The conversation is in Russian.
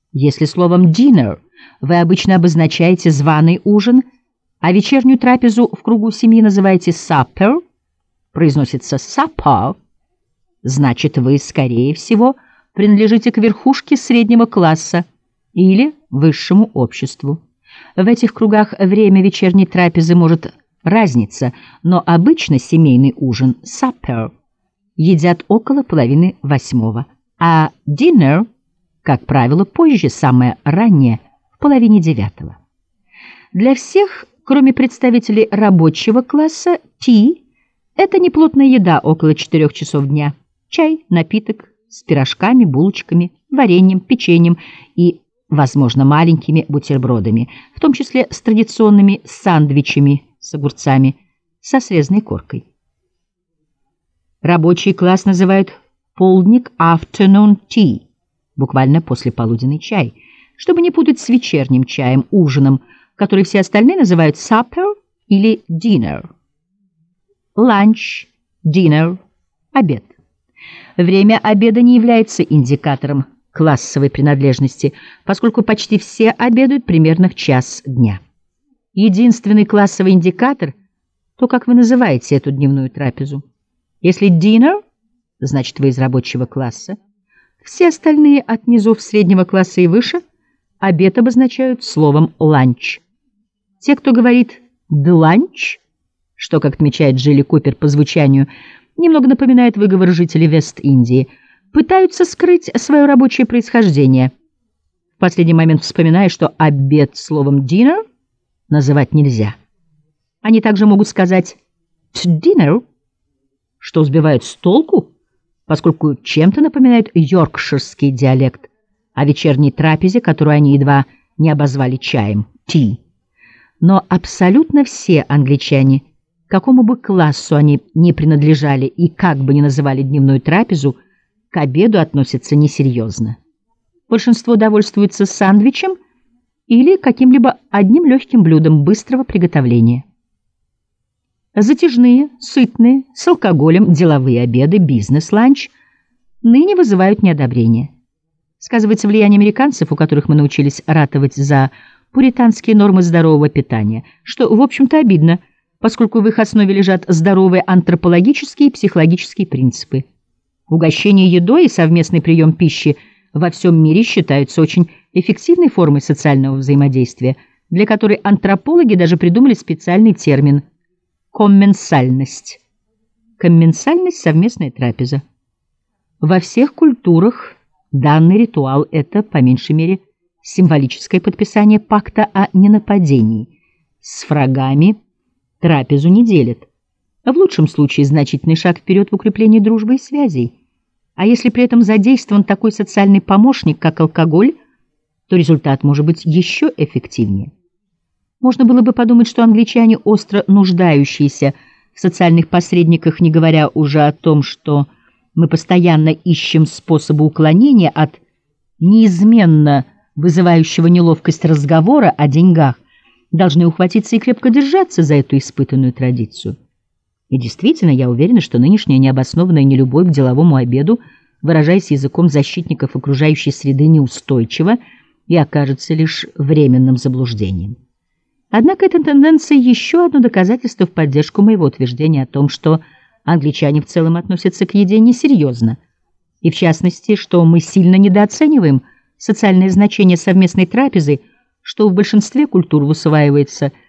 Если словом dinner вы обычно обозначаете званый ужин, а вечернюю трапезу в кругу семьи называете supper, произносится supper, значит, вы, скорее всего, принадлежите к верхушке среднего класса или высшему обществу. В этих кругах время вечерней трапезы может разниться, но обычно семейный ужин supper едят около 7:30, а dinner, как правило, позже, самое раннее, в 8:30. Для всех, кроме представителей рабочего класса, tea – это неплотная еда около 4 часов дня. Чай, напиток с пирожками, булочками, вареньем, печеньем и, возможно, маленькими бутербродами, в том числе с традиционными сэндвичами с огурцами, со срезанной коркой. Рабочий класс называют полдник afternoon tea, буквально послеполуденный чай, чтобы не путать с вечерним чаем, ужином, который все остальные называют supper или dinner. Lunch, dinner, обед. Время обеда не является индикатором классовой принадлежности, поскольку почти все обедают примерно в 1 дня. Единственный классовый индикатор – то, как вы называете эту дневную трапезу. Если dinner, значит, вы из рабочего класса. Все остальные от низов среднего класса и выше обед обозначают словом lunch. Те, кто говорит «the lunch», что, как отмечает Джилли Купер по звучанию, немного напоминает выговор жителей Вест-Индии, пытаются скрыть свое рабочее происхождение. В последний момент вспоминая, что обед словом dinner называть нельзя. Они также могут сказать «to dinner», что сбивает с толку, поскольку чем-то напоминает йоркширский диалект о вечерней трапезе, которую они едва не обозвали чаем «tea». Но абсолютно все англичане, к какому бы классу они ни принадлежали и как бы ни называли дневную трапезу, к обеду относятся несерьезно. Большинство довольствуется сэндвичем или каким-либо одним легким блюдом быстрого приготовления. Затяжные, сытные, с алкоголем, деловые обеды, бизнес-ланч ныне вызывают неодобрение. Сказывается влияние американцев, у которых мы научились ратовать за пуританские нормы здорового питания, что, в общем-то, обидно, поскольку в их основе лежат здоровые антропологические и психологические принципы. Угощение едой и совместный прием пищи во всем мире считаются очень эффективной формой социального взаимодействия, для которой антропологи даже придумали специальный термин «комменсальность». Комменсальность – совместная трапеза. Во всех культурах данный ритуал – это, по меньшей мере, символическое подписание пакта о ненападении. С врагами трапезу не делят. В лучшем случае значительный шаг вперед в укреплении дружбы и связей. А если при этом задействован такой социальный помощник, как алкоголь, то результат может быть еще эффективнее. Можно было бы подумать, что англичане, остро нуждающиеся в социальных посредниках, не говоря уже о том, что мы постоянно ищем способы уклонения от неизменно вызывающего неловкость разговора о деньгах, должны ухватиться и крепко держаться за эту испытанную традицию. И действительно, я уверена, что нынешняя необоснованная нелюбовь к деловому обеду, выражаясь языком защитников окружающей среды, неустойчива и окажется лишь временным заблуждением. Однако эта тенденция еще одно доказательство в поддержку моего утверждения о том, что англичане в целом относятся к еде несерьезно, и в частности, что мы сильно недооцениваем социальное значение совместной трапезы, что в большинстве культур усваивается